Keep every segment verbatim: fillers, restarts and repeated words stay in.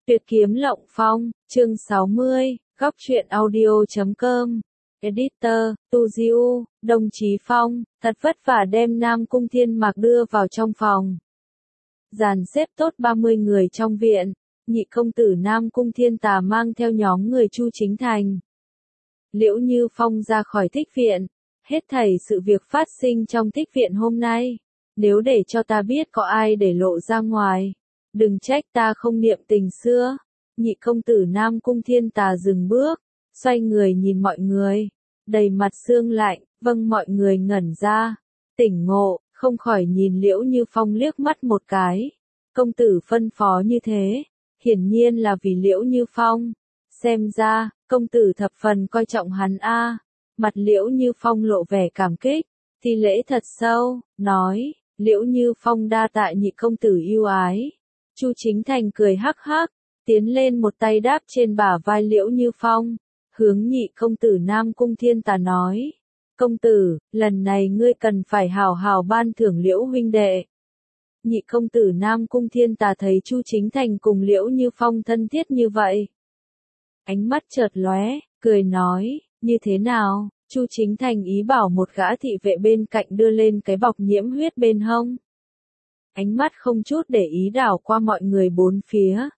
Tuyệt kiếm lộng phong, chương sáu mươi, góc truyện audio chấm com. Editor, Tu Diu, Đồng Chí Phong, thật vất vả đem Nam Cung Thiên Mạc đưa vào trong phòng. Dàn xếp tốt ba mươi người trong viện, nhị công tử Nam Cung Thiên Tà mang theo nhóm người Chu Chính Thành. Liễu Như Phong ra khỏi thích viện, hết thảy sự việc phát sinh trong thích viện hôm nay. Nếu để cho ta biết có ai để lộ ra ngoài, đừng trách ta không niệm tình xưa. Nhị công tử Nam Cung Thiên Tà dừng bước, xoay người nhìn mọi người, đầy mặt sương lạnh, vâng mọi người ngẩn ra, tỉnh ngộ, không khỏi nhìn Liễu Như Phong liếc mắt một cái. Công tử phân phó như thế, hiển nhiên là vì Liễu Như Phong. Xem ra, công tử thập phần coi trọng hắn a. Mặt Liễu Như Phong lộ vẻ cảm kích, thi lễ thật sâu, nói, Liễu Như Phong đa tạ nhị công tử yêu ái. Chu Chính Thành cười hắc hắc, tiến lên một tay đáp trên bả vai Liễu Như Phong, hướng nhị công tử Nam Cung Thiên Tà nói, công tử, lần này ngươi cần phải hào hào ban thưởng Liễu huynh đệ. Nhị công tử Nam Cung Thiên Tà thấy Chu Chính Thành cùng Liễu Như Phong thân thiết như vậy, ánh mắt chợt lóe, cười nói, như thế nào? Chu Chính Thành ý bảo một gã thị vệ bên cạnh đưa lên cái bọc nhiễm huyết bên hông. Ánh mắt không chút để ý đảo qua mọi người bốn phía.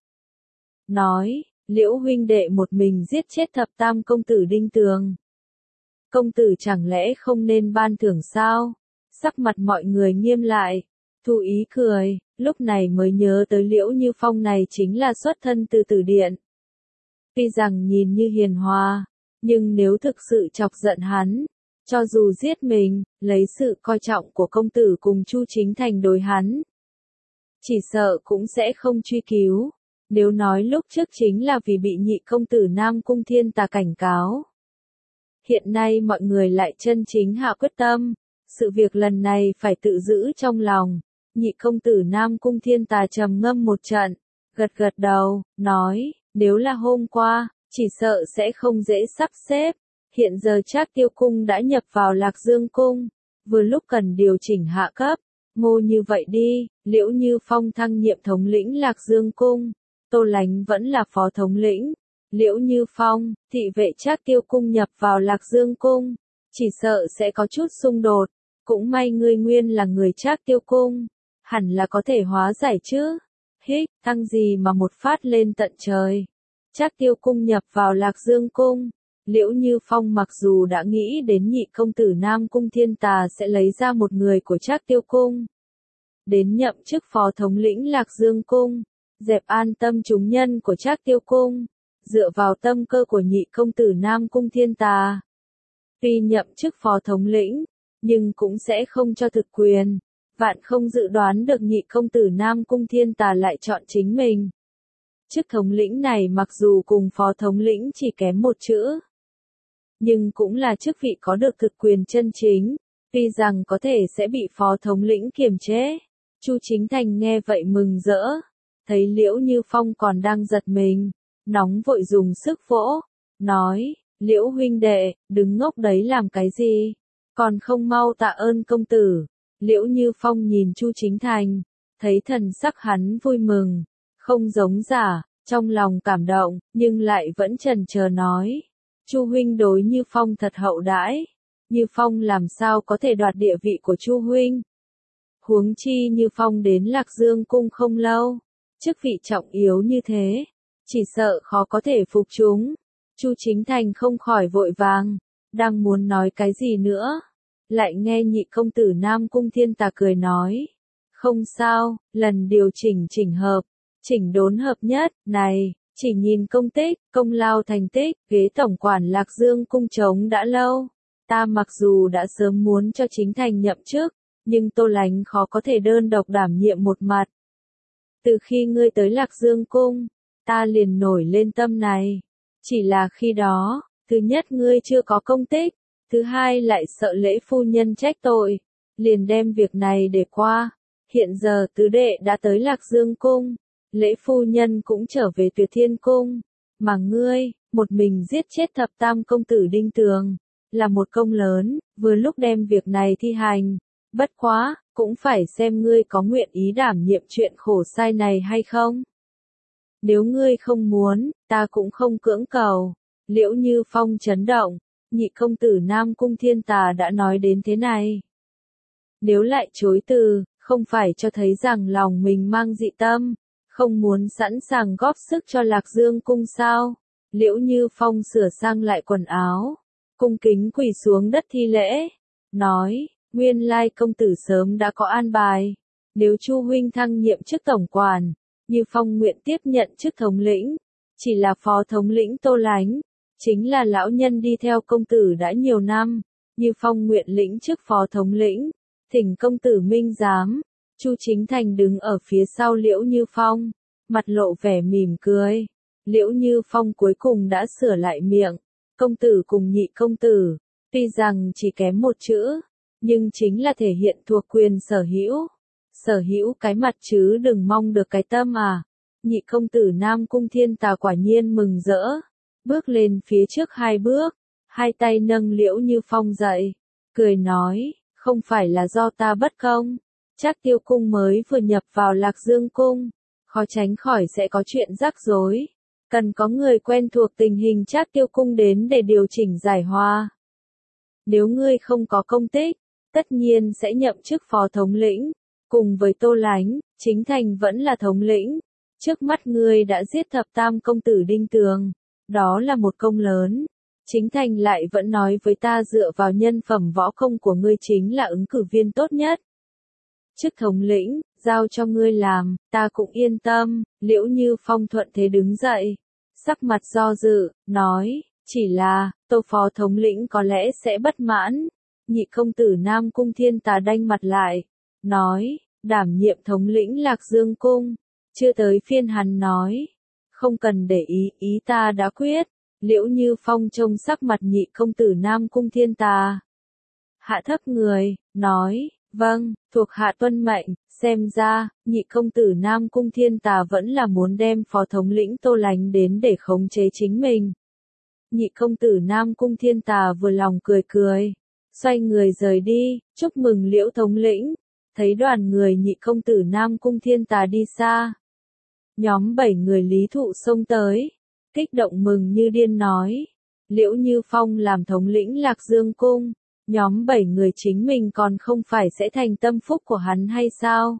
Nói, Liễu huynh đệ một mình giết chết thập tam công tử Đinh Tường. Công tử chẳng lẽ không nên ban thưởng sao? Sắc mặt mọi người nghiêm lại. Thu Ý cười, lúc này mới nhớ tới Liễu Như Phong này chính là xuất thân từ Tử Điện. Tuy rằng nhìn như hiền hòa, nhưng nếu thực sự chọc giận hắn, cho dù giết mình, lấy sự coi trọng của công tử cùng Chu Chính Thành đối hắn, chỉ sợ cũng sẽ không truy cứu. Nếu nói lúc trước chính là vì bị nhị công tử Nam Cung Thiên Tà cảnh cáo, hiện nay mọi người lại chân chính hạ quyết tâm, sự việc lần này phải tự giữ trong lòng. Nhị công tử Nam Cung Thiên Tà trầm ngâm một trận, gật gật đầu, nói, nếu là hôm qua, chỉ sợ sẽ không dễ sắp xếp. Hiện giờ Trác Tiêu Cung đã nhập vào Lạc Dương Cung, vừa lúc cần điều chỉnh hạ cấp. Ngô như vậy đi, Liễu Như Phong thăng nhiệm thống lĩnh Lạc Dương Cung, Tô Lánh vẫn là phó thống lĩnh. Liễu Như Phong, thị vệ Trác Tiêu Cung nhập vào Lạc Dương Cung, chỉ sợ sẽ có chút xung đột. Cũng may ngươi nguyên là người Trác Tiêu Cung, hẳn là có thể hóa giải chứ. Hích, thăng gì mà một phát lên tận trời. Trác Tiêu Cung nhập vào Lạc Dương Cung. Liễu Như Phong mặc dù đã nghĩ đến nhị công tử Nam Cung Thiên Tà sẽ lấy ra một người của Trác Tiêu Cung đến nhậm chức phó thống lĩnh Lạc Dương Cung, dẹp an tâm chúng nhân của Trác Tiêu Cung, dựa vào tâm cơ của nhị công tử Nam Cung Thiên Tà. Tuy nhậm chức phó thống lĩnh, nhưng cũng sẽ không cho thực quyền, vạn không dự đoán được nhị công tử Nam Cung Thiên Tà lại chọn chính mình. Chức thống lĩnh này mặc dù cùng phó thống lĩnh chỉ kém một chữ, nhưng cũng là chức vị có được thực quyền chân chính, tuy rằng có thể sẽ bị phó thống lĩnh kiềm chế. Chu Chính Thành nghe vậy mừng rỡ, thấy Liễu Như Phong còn đang giật mình, nóng vội dùng sức vỗ, nói, Liễu huynh đệ, đứng ngốc đấy làm cái gì, còn không mau tạ ơn công tử. Liễu Như Phong nhìn Chu Chính Thành, thấy thần sắc hắn vui mừng, không giống giả, trong lòng cảm động, nhưng lại vẫn chần chờ nói, Chu huynh đối Như Phong thật hậu đãi, Như Phong làm sao có thể đoạt địa vị của Chu huynh. Huống chi Như Phong đến Lạc Dương Cung không lâu, chức vị trọng yếu như thế, chỉ sợ khó có thể phục chúng. Chu Chính Thành không khỏi vội vàng, đang muốn nói cái gì nữa, lại nghe nhị công tử Nam Cung Thiên Tà cười nói, không sao, lần điều chỉnh chỉnh hợp, chỉnh đốn hợp nhất, này, chỉ nhìn công tích, công lao thành tích, ghế tổng quản Lạc Dương Cung trống đã lâu. Ta mặc dù đã sớm muốn cho Chính Thành nhậm chức, nhưng Tô Lánh khó có thể đơn độc đảm nhiệm một mặt. Từ khi ngươi tới Lạc Dương Cung, ta liền nổi lên tâm này. Chỉ là khi đó, thứ nhất ngươi chưa có công tích, thứ hai lại sợ Lễ phu nhân trách tội, liền đem việc này để qua. Hiện giờ tứ đệ đã tới Lạc Dương Cung, Lễ phu nhân cũng trở về Tuyệt Thiên Cung, mà ngươi, một mình giết chết thập tam công tử Đinh Tường, là một công lớn, vừa lúc đem việc này thi hành. Bất quá, cũng phải xem ngươi có nguyện ý đảm nhiệm chuyện khổ sai này hay không. Nếu ngươi không muốn, ta cũng không cưỡng cầu. Liễu Như Phong chấn động, nhị công tử Nam Cung Thiên Tà đã nói đến thế này. Nếu lại chối từ, không phải cho thấy rằng lòng mình mang dị tâm, không muốn sẵn sàng góp sức cho Lạc Dương cung sao? Liễu Như Phong sửa sang lại quần áo, cung kính quỳ xuống đất thi lễ, nói, nguyên lai công tử sớm đã có an bài, nếu Chu huynh thăng nhiệm chức tổng quản, Như Phong nguyện tiếp nhận chức thống lĩnh, chỉ là phó thống lĩnh Tô Lánh, chính là lão nhân đi theo công tử đã nhiều năm, Như Phong nguyện lĩnh chức phó thống lĩnh, thỉnh công tử minh giám. Chu Chính Thành đứng ở phía sau Liễu Như Phong, mặt lộ vẻ mỉm cười. Liễu Như Phong cuối cùng đã sửa lại miệng, công tử cùng nhị công tử, tuy rằng chỉ kém một chữ, nhưng chính là thể hiện thuộc quyền sở hữu. Sở hữu cái mặt chứ đừng mong được cái tâm à. Nhị công tử Nam Cung Thiên Tà quả nhiên mừng rỡ, bước lên phía trước hai bước, hai tay nâng Liễu Như Phong dậy, cười nói, không phải là do ta bất công, Trác Tiêu cung mới vừa nhập vào Lạc Dương cung, khó tránh khỏi sẽ có chuyện rắc rối, cần có người quen thuộc tình hình Trác Tiêu cung đến để điều chỉnh giải hòa. Nếu ngươi không có công tích, tất nhiên sẽ nhậm chức phó thống lĩnh, cùng với Tô Lánh, Chính Thành vẫn là thống lĩnh. Trước mắt ngươi đã giết thập tam công tử Đinh Tường, đó là một công lớn. Chính Thành lại vẫn nói với ta dựa vào nhân phẩm võ công của ngươi chính là ứng cử viên tốt nhất. Chức thống lĩnh, giao cho ngươi làm, ta cũng yên tâm. Liễu Như Phong thuận thế đứng dậy, sắc mặt do dự, nói, chỉ là, Tô phó thống lĩnh có lẽ sẽ bất mãn. Nhị công tử Nam Cung Thiên Tà đanh mặt lại, nói, đảm nhiệm thống lĩnh Lạc Dương cung, chưa tới phiên hắn nói, không cần để ý, ý ta đã quyết. Liễu Như Phong trông sắc mặt nhị công tử Nam Cung Thiên Tà, hạ thấp người, nói, vâng, thuộc hạ tuân mệnh. Xem ra, nhị công tử Nam Cung Thiên Tà vẫn là muốn đem phó thống lĩnh Tô Lánh đến để khống chế chính mình. Nhị công tử Nam Cung Thiên Tà vừa lòng cười cười, xoay người rời đi, chúc mừng Liễu thống lĩnh. Thấy đoàn người nhị công tử Nam Cung Thiên Tà đi xa, nhóm bảy người Lý Thụ xông tới, kích động mừng như điên nói, Liễu Như Phong làm thống lĩnh Lạc Dương cung, nhóm bảy người chính mình còn không phải sẽ thành tâm phúc của hắn hay sao?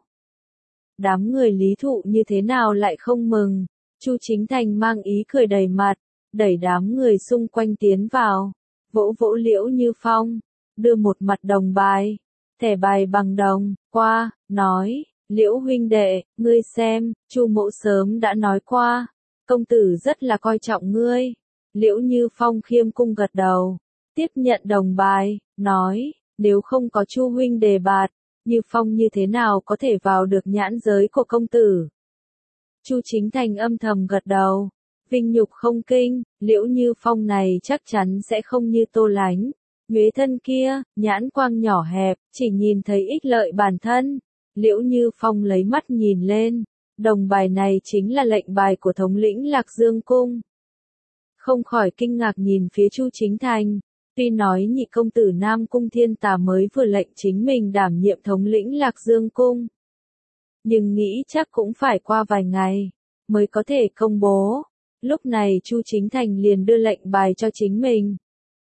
Đám người Lý Thụ như thế nào lại không mừng? Chu Chính Thành mang ý cười đầy mặt, đẩy đám người xung quanh tiến vào, vỗ vỗ Liễu Như Phong, đưa một mặt đồng bài, thẻ bài bằng đồng, qua, nói, Liễu huynh đệ, ngươi xem, Chu mỗ sớm đã nói qua, công tử rất là coi trọng ngươi. Liễu Như Phong khiêm cung gật đầu, tiếp nhận đồng bài, nói, nếu không có Chu huynh đề bạt, Như Phong như thế nào có thể vào được nhãn giới của công tử? Chu Chính Thành âm thầm gật đầu, vinh nhục không kinh, Liễu Như Phong này chắc chắn sẽ không như Tô Lánh, nhuế thân kia, nhãn quang nhỏ hẹp, chỉ nhìn thấy ích lợi bản thân. Liễu Như Phong lấy mắt nhìn lên, đồng bài này chính là lệnh bài của thống lĩnh Lạc Dương cung. Không khỏi kinh ngạc nhìn phía Chu Chính Thành, tuy nói nhị công tử Nam Cung Thiên Tà mới vừa lệnh chính mình đảm nhiệm thống lĩnh Lạc Dương cung, nhưng nghĩ chắc cũng phải qua vài ngày mới có thể công bố. Lúc này Chu Chính Thành liền đưa lệnh bài cho chính mình.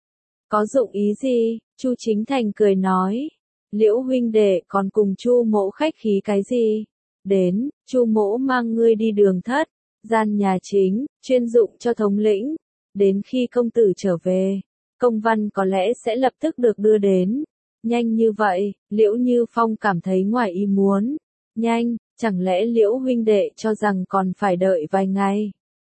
Có dụng ý gì? Chu Chính Thành cười nói, Liễu huynh đệ còn cùng Chu mỗ khách khí cái gì? Đến, Chu mỗ mang ngươi đi đường thất, gian nhà chính, chuyên dụng cho thống lĩnh. Đến khi công tử trở về, công văn có lẽ sẽ lập tức được đưa đến. Nhanh như vậy, Liễu Như Phong cảm thấy ngoài ý muốn. Nhanh, chẳng lẽ Liễu huynh đệ cho rằng còn phải đợi vài ngày?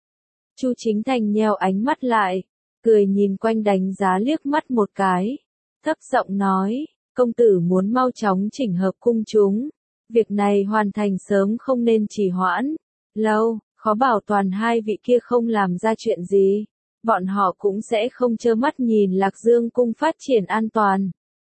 Chu Chính Thành nheo ánh mắt lại, cười nhìn quanh đánh giá liếc mắt một cái, thấp giọng nói, công tử muốn mau chóng chỉnh hợp cung chúng, việc này hoàn thành sớm không nên trì hoãn, lâu, khó bảo toàn hai vị kia không làm ra chuyện gì, bọn họ cũng sẽ không trơ mắt nhìn Lạc Dương cung phát triển an toàn.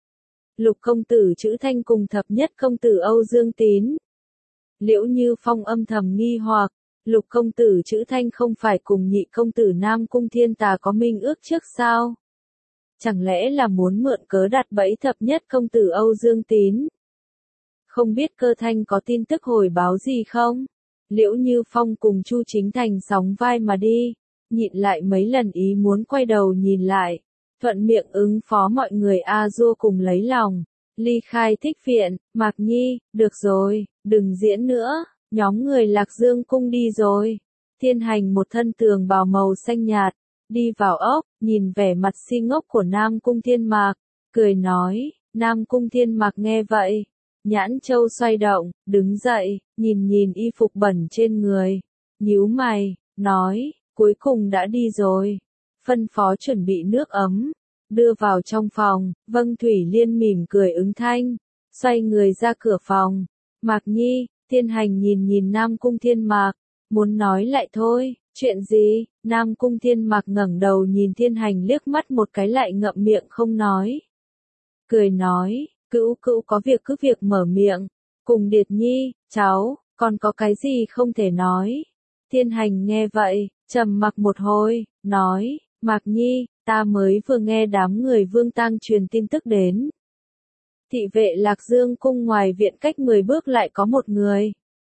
Lục công tử Trữ Thanh cùng thập nhất công tử Âu Dương Tín. Liễu Như Phong âm thầm nghi hoặc, Lục công tử Trữ Thanh không phải cùng nhị công tử Nam Cung Thiên Tà có minh ước trước sao? Chẳng lẽ là muốn mượn cớ đặt bẫy thập nhất công tử Âu Dương Tín? Không biết Cơ Thanh có tin tức hồi báo gì không? Liễu Như Phong cùng Chu Chính Thành sóng vai mà đi, nhịn lại mấy lần ý muốn quay đầu nhìn lại, thuận miệng ứng phó mọi người a dua cùng lấy lòng. Ly khai thích viện, Mạc Nhi, được rồi, đừng diễn nữa, nhóm người Lạc Dương cung đi rồi. Thiên Hành một thân tường bào màu xanh nhạt, đi vào ốc, nhìn vẻ mặt si ngốc của Nam Cung Thiên Mạc, cười nói, Nam Cung Thiên Mạc nghe vậy, nhãn châu xoay động, đứng dậy, nhìn nhìn y phục bẩn trên người, nhíu mày, nói, cuối cùng đã đi rồi, phân phó chuẩn bị nước ấm, đưa vào trong phòng, Vâng Thủy Liên mỉm cười ứng thanh, xoay người ra cửa phòng, Mạc Nhi, Thiên Hành nhìn nhìn Nam Cung Thiên Mạc, muốn nói lại thôi, chuyện gì, Nam Cung Thiên Mạc ngẩng đầu nhìn Thiên Hành liếc mắt một cái lại ngậm miệng không nói. Cười nói, cữu cữu có việc cứ việc mở miệng, cùng Điệt Nhi, cháu, còn có cái gì không thể nói. Thiên Hành nghe vậy, trầm mặc một hồi, nói, Mạc Nhi, ta mới vừa nghe đám người Vương Tang truyền tin tức đến. Thị vệ Lạc Dương cung ngoài viện cách mười bước lại có một người.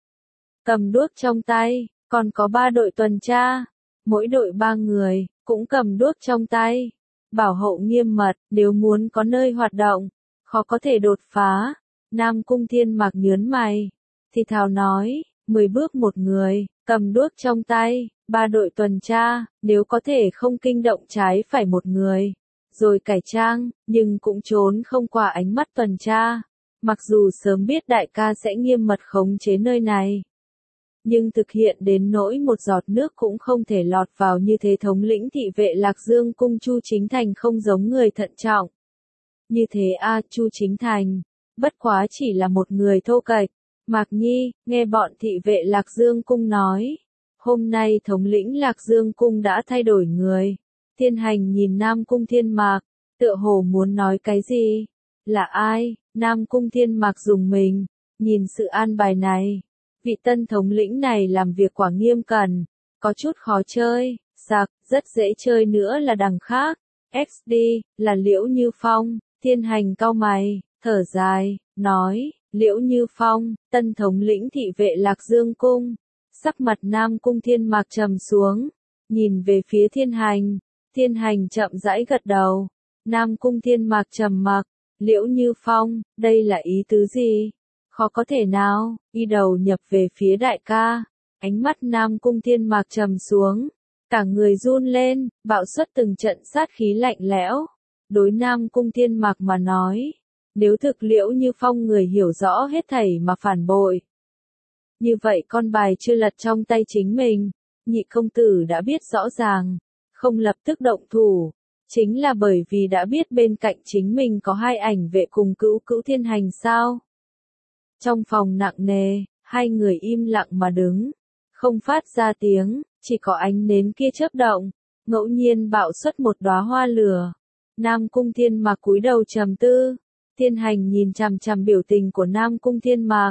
Cầm đuốc trong tay, còn có ba đội tuần tra, mỗi đội ba người, cũng cầm đuốc trong tay. Bảo hộ nghiêm mật, nếu muốn có nơi hoạt động, khó có thể đột phá. Nam Cung Thiên Mạc nhớn mày, thì thào nói, mười bước một người, cầm đuốc trong tay, ba đội tuần tra, nếu có thể không kinh động trái phải một người, rồi cải trang, nhưng cũng trốn không qua ánh mắt tuần tra. Mặc dù sớm biết đại ca sẽ nghiêm mật khống chế nơi này, nhưng thực hiện đến nỗi một giọt nước cũng không thể lọt vào như thế. Thống lĩnh thị vệ Lạc Dương cung Chu Chính Thành không giống người thận trọng. Như thế a Chu Chính Thành, bất quá chỉ là một người thô kệch. Mạc Nhi, nghe bọn thị vệ Lạc Dương cung nói, hôm nay thống lĩnh Lạc Dương cung đã thay đổi người. Thiên Hành nhìn Nam Cung Thiên Mạc, tựa hồ muốn nói cái gì? Là ai? Nam Cung Thiên Mạc dùng mình, nhìn sự an bài này. Vị tân thống lĩnh này làm việc quả nghiêm cẩn, có chút khó chơi, sặc, rất dễ chơi nữa là đằng khác. ích đê, là Liễu Như Phong. Thiên Hành cau mày, thở dài, nói, Liễu Như Phong, tân thống lĩnh thị vệ Lạc Dương cung. Sắc mặt Nam Cung Thiên Mạc trầm xuống, nhìn về phía Thiên Hành. Thiên Hành chậm rãi gật đầu. Nam Cung Thiên Mạc trầm mặc, Liễu Như Phong, đây là ý tứ gì? Khó có thể nào, y đầu nhập về phía đại ca. Ánh mắt Nam Cung Thiên Mạc trầm xuống, cả người run lên, bạo xuất từng trận sát khí lạnh lẽo. Đối Nam Cung Thiên Mạc mà nói, nếu thực Liễu Như Phong người hiểu rõ hết thảy mà phản bội, như vậy con bài chưa lật trong tay chính mình, nhị công tử đã biết rõ ràng, không lập tức động thủ, chính là bởi vì đã biết bên cạnh chính mình có hai ảnh vệ cùng cữu cữu Thiên Hành sao. Trong phòng nặng nề, hai người im lặng mà đứng, không phát ra tiếng, chỉ có ánh nến kia chớp động, ngẫu nhiên bạo xuất một đóa hoa lửa. Nam Cung Thiên Mạc cúi đầu trầm tư, Thiên Hành nhìn chằm chằm biểu tình của Nam Cung Thiên Mạc.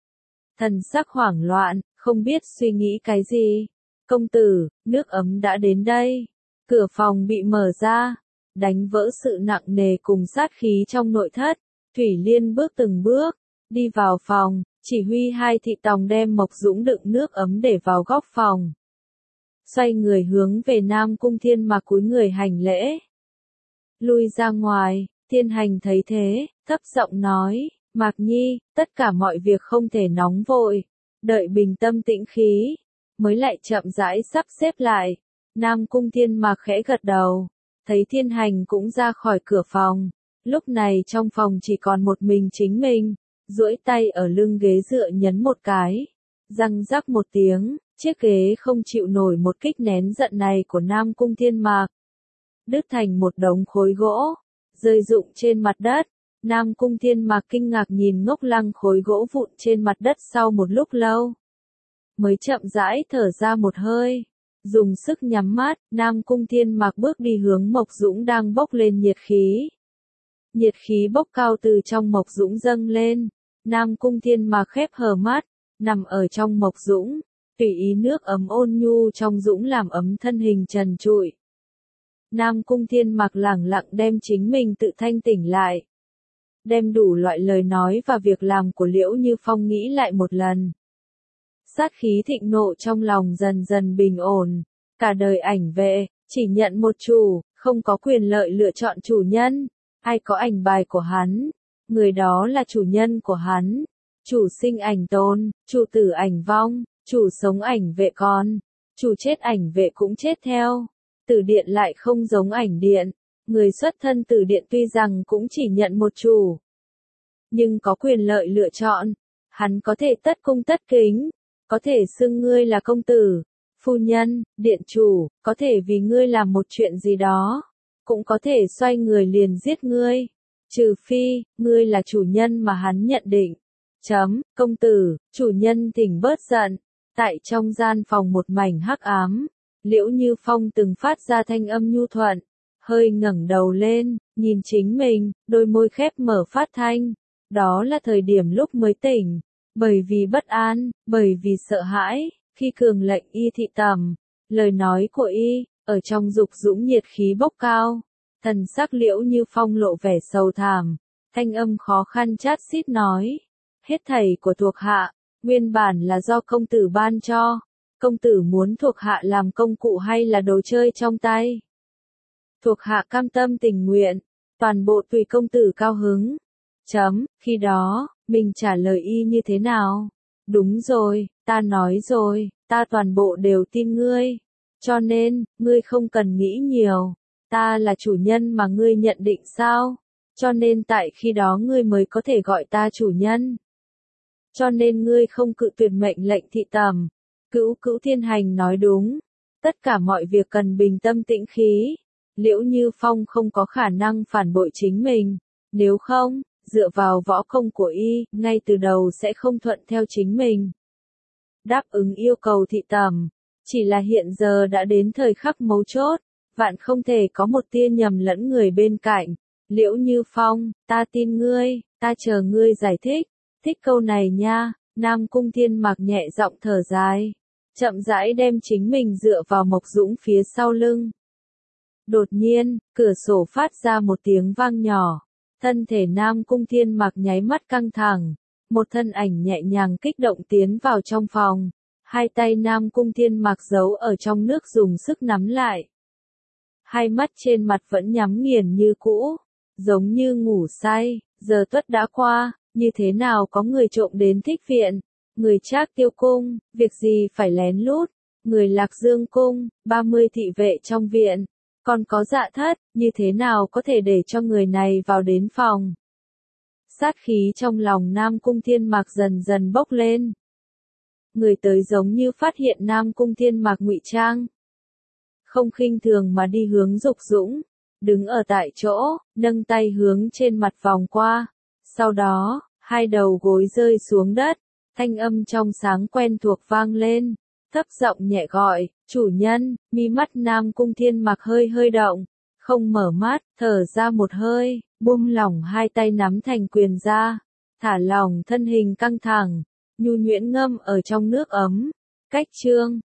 Thần sắc hoảng loạn, không biết suy nghĩ cái gì. Công tử, nước ấm đã đến đây. Cửa phòng bị mở ra, đánh vỡ sự nặng nề cùng sát khí trong nội thất. Thủy Liên bước từng bước, đi vào phòng, chỉ huy hai thị tòng đem Mộc Dũng đựng nước ấm để vào góc phòng. Xoay người hướng về Nam Cung Thiên Mạc cúi người hành lễ. Lui ra ngoài, Thiên Hành thấy thế, thấp giọng nói, Mạc Nhi, tất cả mọi việc không thể nóng vội, đợi bình tâm tĩnh khí, mới lại chậm rãi sắp xếp lại. Nam Cung Thiên Mạc khẽ gật đầu, thấy Thiên Hành cũng ra khỏi cửa phòng, lúc này trong phòng chỉ còn một mình chính mình, duỗi tay ở lưng ghế dựa nhấn một cái, răng rắc một tiếng, chiếc ghế không chịu nổi một kích nén giận này của Nam Cung Thiên Mạc, đứt thành một đống khối gỗ, rơi rụng trên mặt đất. Nam Cung Thiên Mạc kinh ngạc nhìn ngốc lăng khối gỗ vụn trên mặt đất sau một lúc lâu, mới chậm rãi thở ra một hơi, dùng sức nhắm mắt. Nam Cung Thiên Mạc bước đi hướng Mộc Dũng đang bốc lên nhiệt khí. Nhiệt khí bốc cao từ trong Mộc Dũng dâng lên, Nam Cung Thiên Mạc khép hờ mắt, nằm ở trong Mộc Dũng, tùy ý nước ấm ôn nhu trong dũng làm ấm thân hình trần trụi. Nam Cung Thiên Mạc lẳng lặng đem chính mình tự thanh tỉnh lại, đem đủ loại lời nói và việc làm của Liễu Như Phong nghĩ lại một lần. Sát khí thịnh nộ trong lòng dần dần bình ổn. Cả đời ảnh vệ, chỉ nhận một chủ, không có quyền lợi lựa chọn chủ nhân. Ai có ảnh bài của hắn, người đó là chủ nhân của hắn. Chủ sinh ảnh tồn, chủ tử ảnh vong, chủ sống ảnh vệ còn, chủ chết ảnh vệ cũng chết theo. Tử điện lại không giống ảnh điện. Người xuất thân tử điện tuy rằng cũng chỉ nhận một chủ, nhưng có quyền lợi lựa chọn. Hắn có thể tất cung tất kính, có thể xưng ngươi là công tử, phu nhân, điện chủ, có thể vì ngươi làm một chuyện gì đó, cũng có thể xoay người liền giết ngươi. Trừ phi, ngươi là chủ nhân mà hắn nhận định. Chấm, công tử, chủ nhân thỉnh bớt giận. Tại trong gian phòng một mảnh hắc ám, Liễu Như Phong từng phát ra thanh âm nhu thuận, hơi ngẩng đầu lên, nhìn chính mình, đôi môi khép mở phát thanh. Đó là thời điểm lúc mới tỉnh, bởi vì bất an, bởi vì sợ hãi, khi cường lệnh y thị tầm, lời nói của y, ở trong dục dũng nhiệt khí bốc cao. Thần sắc Liễu Như Phong lộ vẻ sầu thảm, thanh âm khó khăn chát xít nói, hết thảy của thuộc hạ, nguyên bản là do công tử ban cho, công tử muốn thuộc hạ làm công cụ hay là đồ chơi trong tay. Thuộc hạ cam tâm tình nguyện, toàn bộ tùy công tử cao hứng. Chấm, khi đó, mình trả lời y như thế nào? Đúng rồi, ta nói rồi, ta toàn bộ đều tin ngươi. Cho nên, ngươi không cần nghĩ nhiều. Ta là chủ nhân mà ngươi nhận định sao? Cho nên tại khi đó ngươi mới có thể gọi ta chủ nhân. Cho nên ngươi không cự tuyệt mệnh lệnh thị tầm. Cữu Cữu Thiên Hành nói đúng. Tất cả mọi việc cần bình tâm tĩnh khí. Liễu Như Phong không có khả năng phản bội chính mình. Nếu không, dựa vào võ công của y, ngay từ đầu sẽ không thuận theo chính mình. Đáp ứng yêu cầu thị tầm. Chỉ là hiện giờ đã đến thời khắc mấu chốt. Vạn không thể có một tia nhầm lẫn người bên cạnh. Liễu Như Phong, ta tin ngươi, ta chờ ngươi giải thích. Thích câu này nha. Nam Cung Thiên Mặc nhẹ giọng thở dài, chậm rãi đem chính mình dựa vào Mộc Dũng phía sau lưng. Đột nhiên, cửa sổ phát ra một tiếng vang nhỏ. Thân thể Nam Cung Thiên Mặc nháy mắt căng thẳng. Một thân ảnh nhẹ nhàng kích động tiến vào trong phòng. Hai tay Nam Cung Thiên Mặc giấu ở trong nước dùng sức nắm lại. Hai mắt trên mặt vẫn nhắm nghiền như cũ, giống như ngủ say. Giờ tuất đã qua, như thế nào có người trộm đến Thích Viện, người Trác Tiêu Cung, việc gì phải lén lút, người Lạc Dương Cung, ba mươi thị vệ trong viện, còn có Dạ Thất, như thế nào có thể để cho người này vào đến phòng. Sát khí trong lòng Nam Cung Thiên Mặc dần dần bốc lên. Người tới giống như phát hiện Nam Cung Thiên Mặc ngụy trang, không khinh thường mà đi hướng Dục Dũng, đứng ở tại chỗ, nâng tay hướng trên mặt vòng qua. Sau đó, hai đầu gối rơi xuống đất, thanh âm trong sáng quen thuộc vang lên, thấp giọng nhẹ gọi, chủ nhân. Mi mắt Nam Cung Thiên Mặc hơi hơi động, không mở mắt, thở ra một hơi, buông lỏng hai tay nắm thành quyền ra, thả lỏng thân hình căng thẳng, nhu nhuyễn ngâm ở trong nước ấm. Cách chương